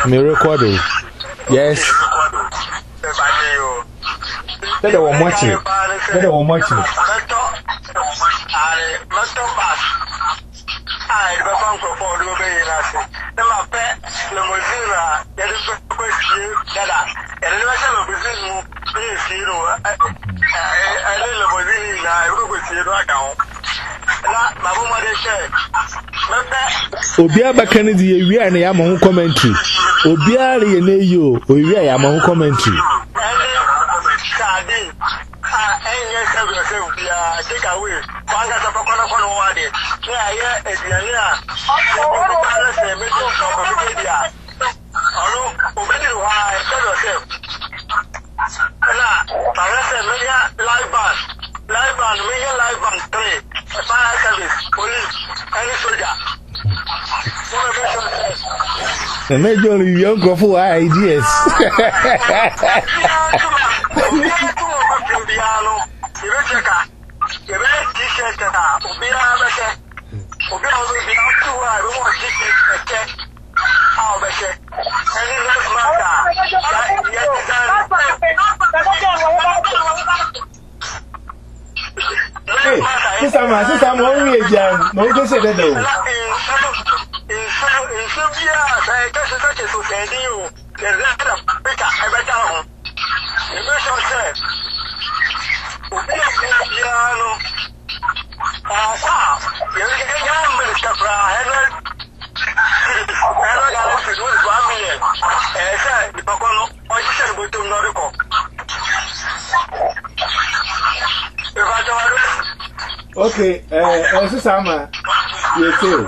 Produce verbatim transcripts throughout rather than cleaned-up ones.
Me record it. Yes. Let the one watch it. Let the one watch it. I don't know for the way in us. The Mapet, the Mozilla, the question that I never business, you know, I don't know what it is. I will go see it right now. My woman said, Obia Kennedy, we are in a Yamahu commentary. Obia, you, we are Yamahu commentary. Take away. One got a coconut on one day. Yeah, yeah, it's yeah, yeah. Oh, obey why tell yourself. Now, media live band, live band, media live band three, fire service, police, any soldier. The major young go for ideas. The red t-shirt that will be out of it. Will be able to be out to I don't want to take a check. How much? And it doesn't matter. Hey, sister, my sister, I'm only a jam. No, just say that though. In Serbia, I guess it's such a society. There's a picture. I bet down. The mission says. Piano. Ah, you're getting young, Mister Henry. Henry, I was with one million. I said, the Pacono, I said, we do not recall. Okay, uh, this is Sama. You too.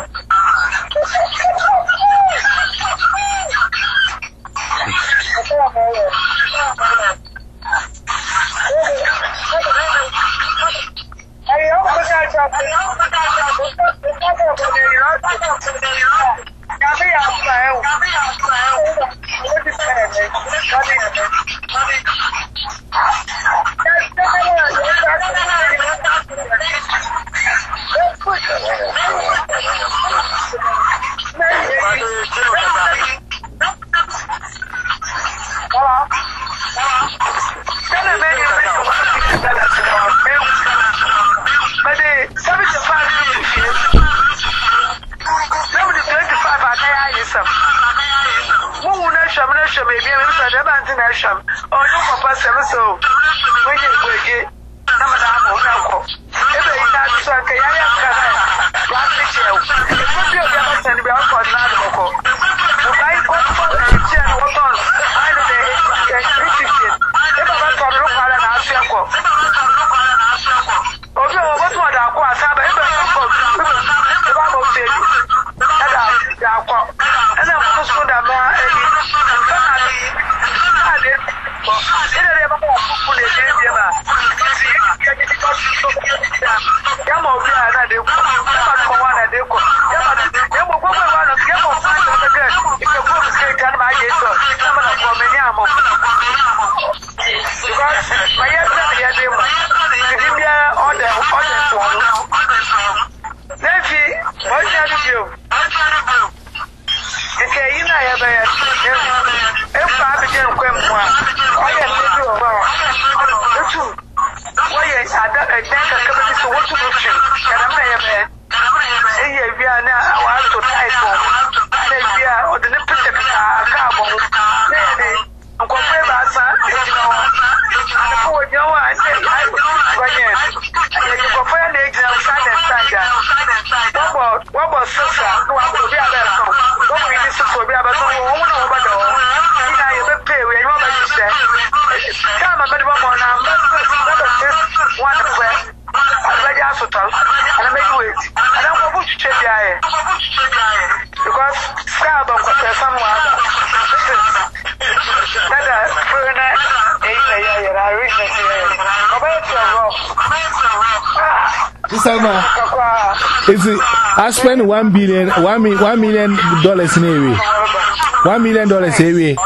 Is it? I spend one billion, one million, one million dollars in a way. One million dollars a way.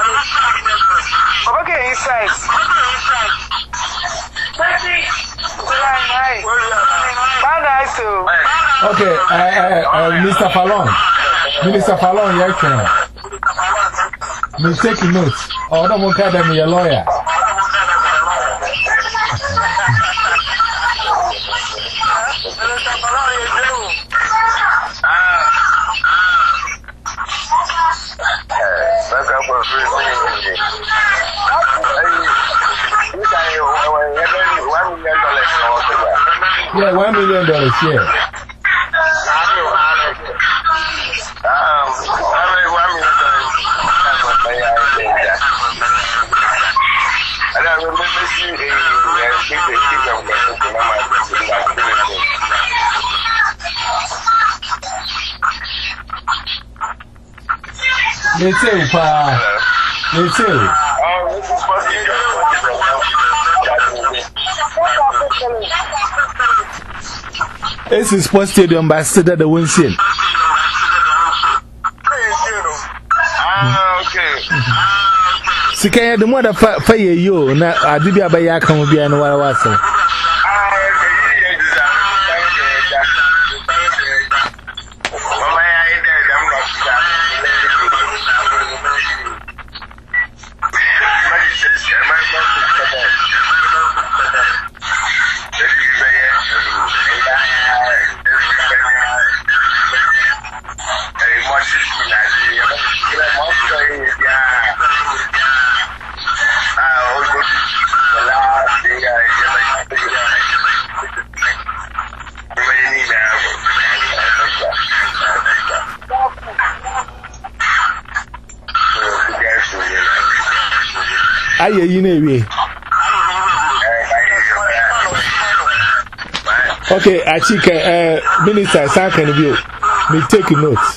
Okay, inside. Okay, uh, uh, uh, Mister Fallon, Minister Fallon, yeah, Me take notes. Oh, no one can be a lawyer. Yeah, one million dollars, yeah. Me too, pa. Me too. This is Sports Stadium by Cedar the Winston. Ah, okay. Sikaya the mother fire you, na Adibia Bayaka will be an hour or so. Aye, you know, okay, I think uh, Minister Sankan view. Me take notes.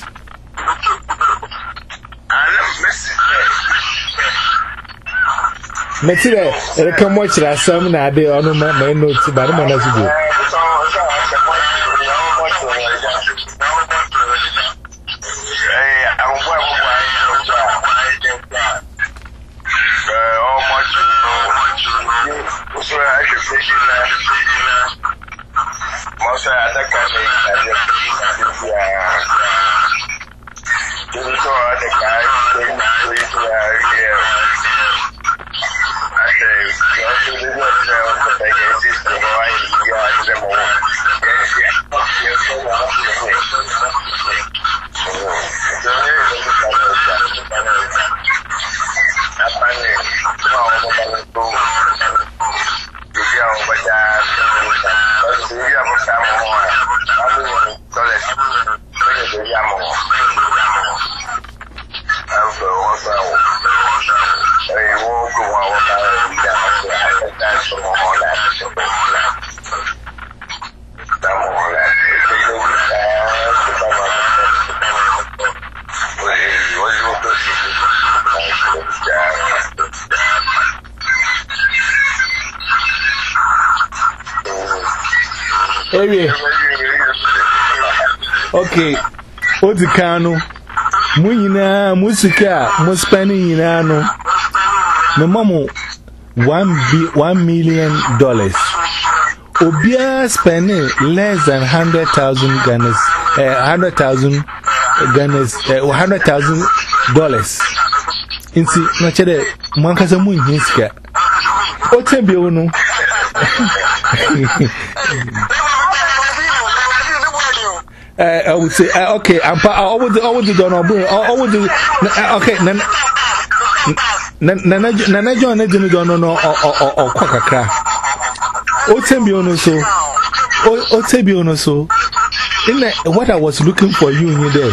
Me see that come watch that some na dey on my notes, but I'm not to do. Okay, what's the cano? Munina, Musika, Muspani, Nano. No, Mamma, one million dollars. Obia spending less than hundred thousand Ghanas, uh, hundred thousand Ghanas, uh, hundred thousand dollars. In see, much of the Mancasa Moon Hiska. What's a biono? Uh, I would say, uh, okay, I'm I would do, I would do, I would do, okay, Nana John, I didn't know, no, or Quackacra. O Tembiono so, O Tembiono so, in what I was looking for you in your day.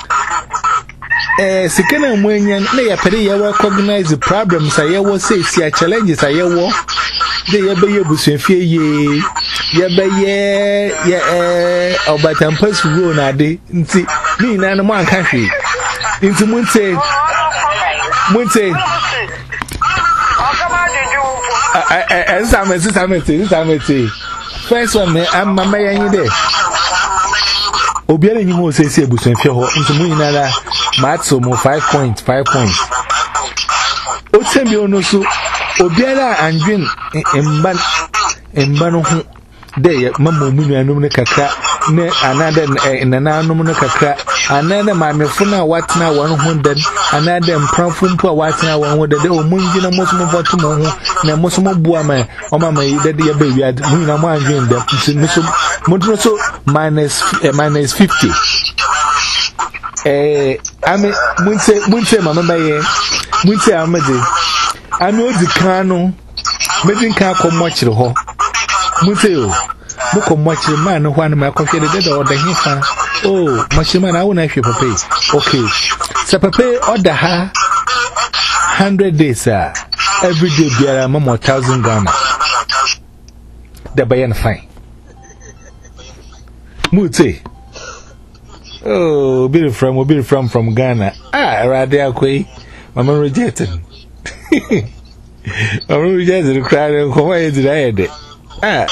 Eh, Sikana Mwenyan, lay a petty, you recognize the problems I will say, see, challenges I will. They are by your bush, fear ye, ye by ye, ye, eh, or by Tampus Rune, I did, see, me in one country. Into Munte, Munte. As I'm a sister, first one, I'm my man there. Obiara you say, say, Bush and Fio into Munana, Matsumo, five points, five points. O Tembiono so. Obiara and Jin in Ban in Banu Day, Mamma Munu and Numina Kaka, ne another in an anumina Kaka, another mammy funa what now one hundred, another pramfumpa what now one hundred, oh, Mungina Mosmo Botumo, Namosmo Buama, or Mamma, that dear baby had Muna Manjin, the Motroso minus minus fifty. Eh, I mean, Munse, Munse, Mamma, Munse Amadi. I know the cano, making car come much the hall. Munse, book of much the man, one of my coffee the dead or the hifa. Oh, much man, I won't actually pay. Okay, so pay order her hundred days, sir. Every day, there are more thousand Ghana. The bayan fine. Munse. Oh, be from, be from from Ghana. Ah, rather, okay. Mama rejected. Mama rejected the crowd and come away to the Ah,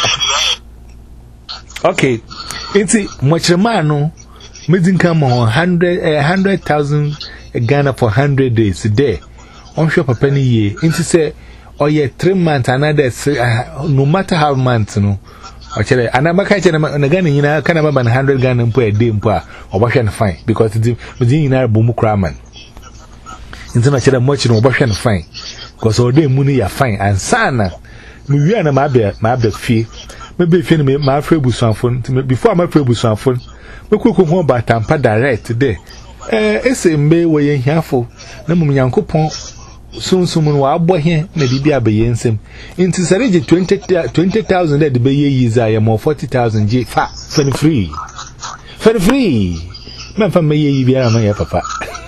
okay. It's much a man, making come on hundred, a hundred thousand Ghana for hundred days a day. On shop a penny year. Into say, oh, yeah, three months, another, no matter how months, no. Actually, and I'm a catcher and again, you know, kind of about a hundred Ghana and put a dim pa or wash and fine because it's within our boom cramming. International much in wash and fine because all day money are fine and sana. We are my bear, my bear fee. Maybe if you my free phone before my free phone, we could come home by Tampa direct today. Eh, it's a may way in here for no young coupon. Soon, someone will boy here, maybe be a bayensim. Into Sarage twenty thousand at the Bay is I am more forty thousand J fat, for free. For free. Man from May be a my papa.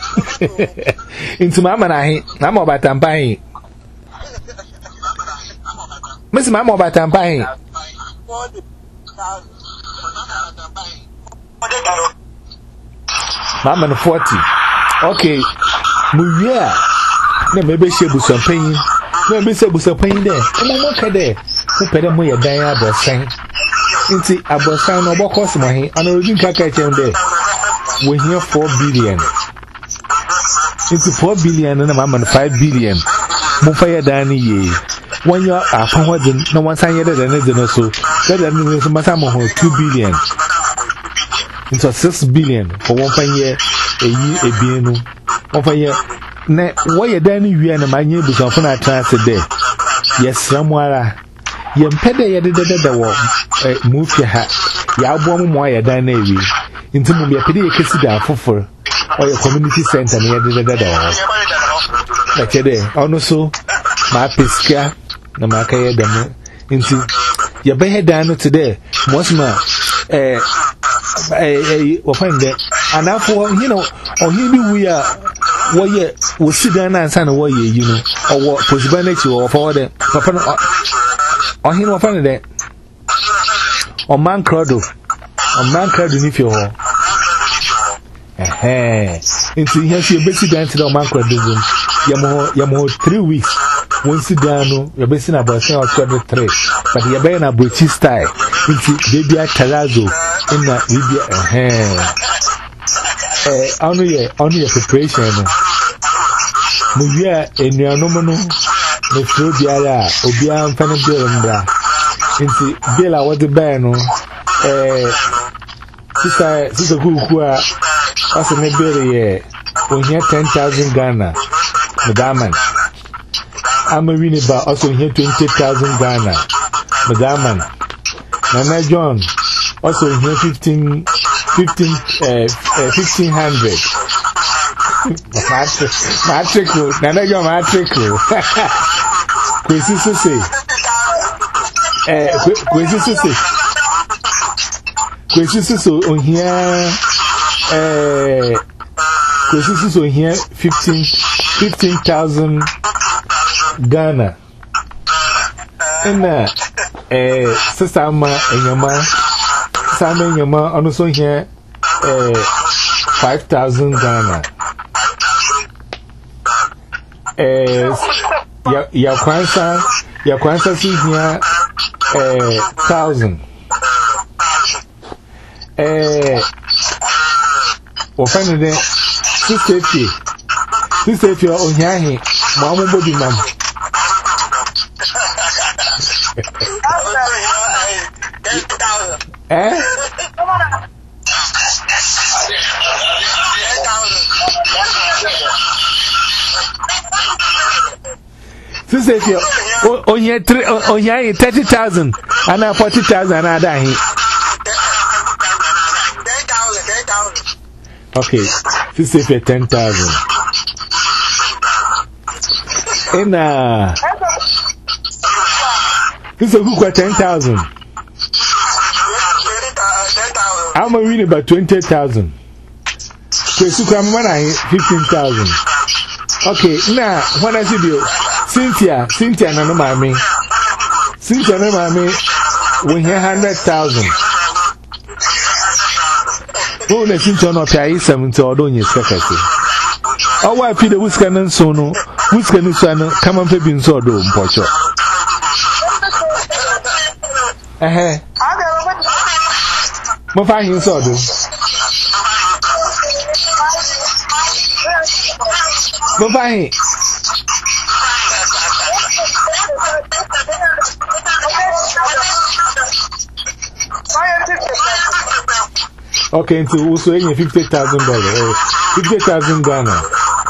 Into Mamma, I'm about Tampine. Miss Mamma about Tampine. Mamma forty. Okay, Muvia. No, maybe she was some pain. No, maybe she was some pain there. And I'm okay there. Who paid them way a day about saying? Into a bosan or what cost my hand, and I didn't catch them there. We're here four billion. Into four billion and a man five billion. Mufaya Danny ye. When you are upon no one sign yet than it also. Better than some Masamo two billion. Into six billion for one year a year a bienu. One year. Ne, why a danny we and my neighbors often I trans a day. Yes, somewhere. Yem pede ya did the war, move your hat. Ya bomb wire danny. Into me a pity a kiss down for or your community center near the door. Like a day, also, my pisca, no marca demo. Into your bear down today, most ma eh, eh, or find that. And now for you know, or here we are. What ye will sit down and sign away, you know, or what possibility or for the papa or him or funny that or man cradle or man cradle if you're eh, into here, she basically down to the man cradle. Yamo, Yamo, three weeks. Once you down, you're basing about three, but you're being a British style into baby at Talazzo in that we be eh. Eh, only a only a preparation. Muvia in your nominal, the fruit yara, Obia and Fanny Billa. Into Billa was the bano. Eh, sister, sister who are also a billy, when here ten thousand Ghana, Madame. I'm a winner, but also here twenty thousand Ghana, Madame. Nana John, also here fifteen. Fifteen, uh, uh, fifteen hundred. Matric, Nana, your matric. Quizzy say, eh, Quizzy say, Quizzy so on here, eh, Quizzy so on here, fifteen, fifteen thousand Ghana. And uh, eh, Sasama and your man. Simon, your man, also here, uh, five thousand Ghana. Uh, your Kwanzaa, your Kwanzaa is here, uh, thousand. Uh, or finally, six fifty. Six fifty on here, Mamma Body Man. Eh? Sister, if you on your thirty thousand and forty thousand, and I okay, sister, if you're ten thousand. In uh, this is a good ten thousand. I'm a winning about twenty thousand. So, I'm fifteen thousand. Okay, now, when I see you, Cynthia, Cynthia, no, mammy, Cynthia, no, mammy, we hear hundred thousand. Oh, the Cynthia, no, pay some to order your secretary. Oh, why feed the whisker and so no, whisker and son, come and pay in so do, Pocho. Eh, Mofai in so do. Mofai. Okay, so also in fifty thousand dollars, fifty thousand Ghana.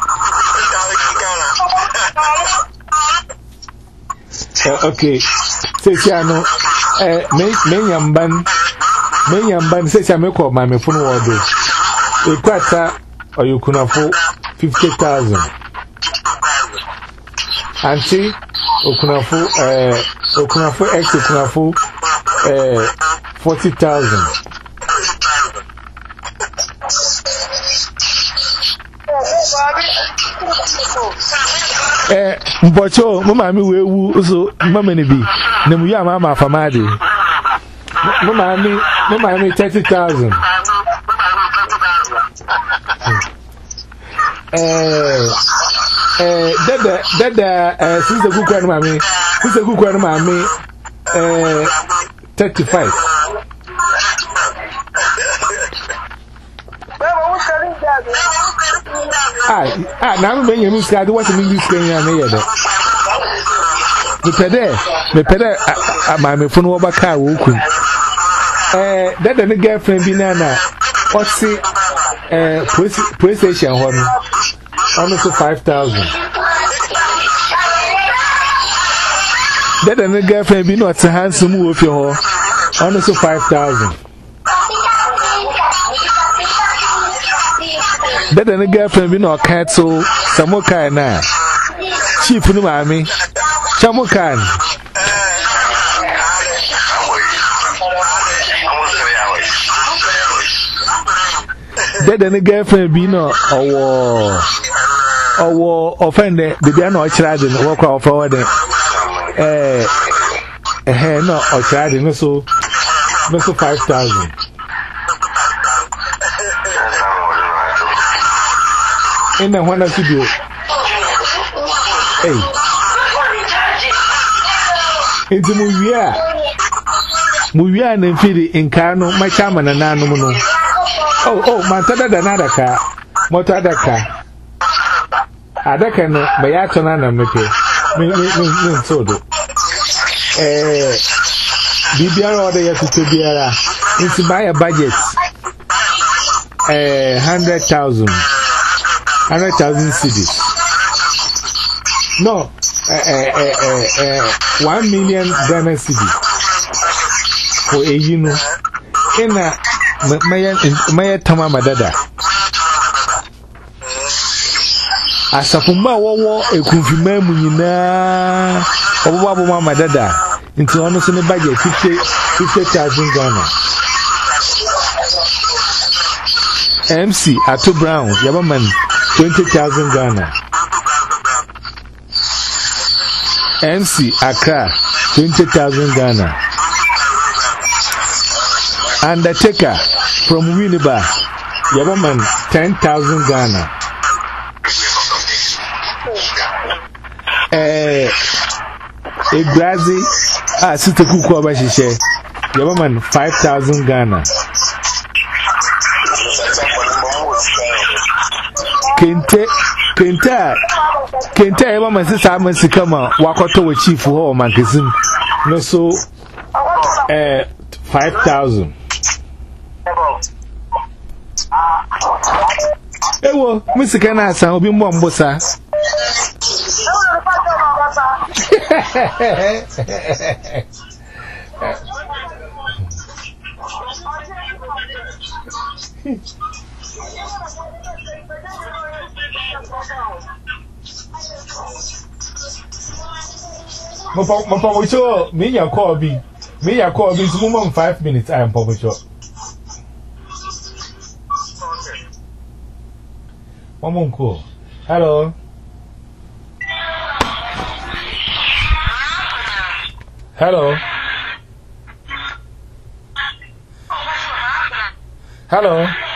Uh, okay, say, I know, uh, many young ban, many young ban says I make up my phone order. A quarter or you can afford fifty thousand. And see, Okunafu, uh, Okunafu X, Okunafu, uh, forty thousand. Eh, Mbocho, Mama, me we so Mama ni bi. Na mu ya mama famade. Mama mi, Mama mi thirty thousand. Eh, eh, dada, dada, eh, sister good kwa mama, sister good kwa mama, eh, thirty-five. Ah, ah, now I'm going to say, what's the English going on here? The pede, the pede, my phone over car. Eh, that the girlfriend banana, what's the eh, PlayStation one? Almost five thousand. That the girlfriend be not a handsome move your almost five thousand. That the girlfriend be no cat so Samoka na cheap no mami Samokan that the girlfriend be no owo owo offend the be na o chira de work out forward eh eh no o chira de no so no so five thousand. In the one studio. Hey. Into Muvia. Muvia and Fidi in Carno, my chairman and Nanomono. Oh, oh, Mantada Danadaka, Motadaka. Adaka, Bayatona, Meke, Sodo. Eh, Bibia order you to Biara. It's buy a budget. Eh, hundred thousand. Hundred thousand cities. No, uh, uh, uh, uh, one million Ghana cities for a you know. In a Maya Tama Madada. As a Pumba war, a confirmed Munina or Wabama Madada into almost in a budget fifty thousand Ghana. M C Ato Brown, Yabaman. Twenty thousand Ghana. M C Accra, twenty thousand Ghana. Undertaker from Winneba, Yabaman, ten thousand Ghana. Eh, Igrazi, ah, Sister Kuku Abashishe, Yabaman, five thousand Ghana. Kente, Kente, Kente, ever my sister, I'm a Sikama, Wakato, chief for magazine. No, so, eh, five thousand. Eh, well, Mister Canasa will be more Bossa. Mapamucho, me ya call me. Me ya call me. It's five minutes. I am Pamucho. Mamunko. Hello. Hello. Hello.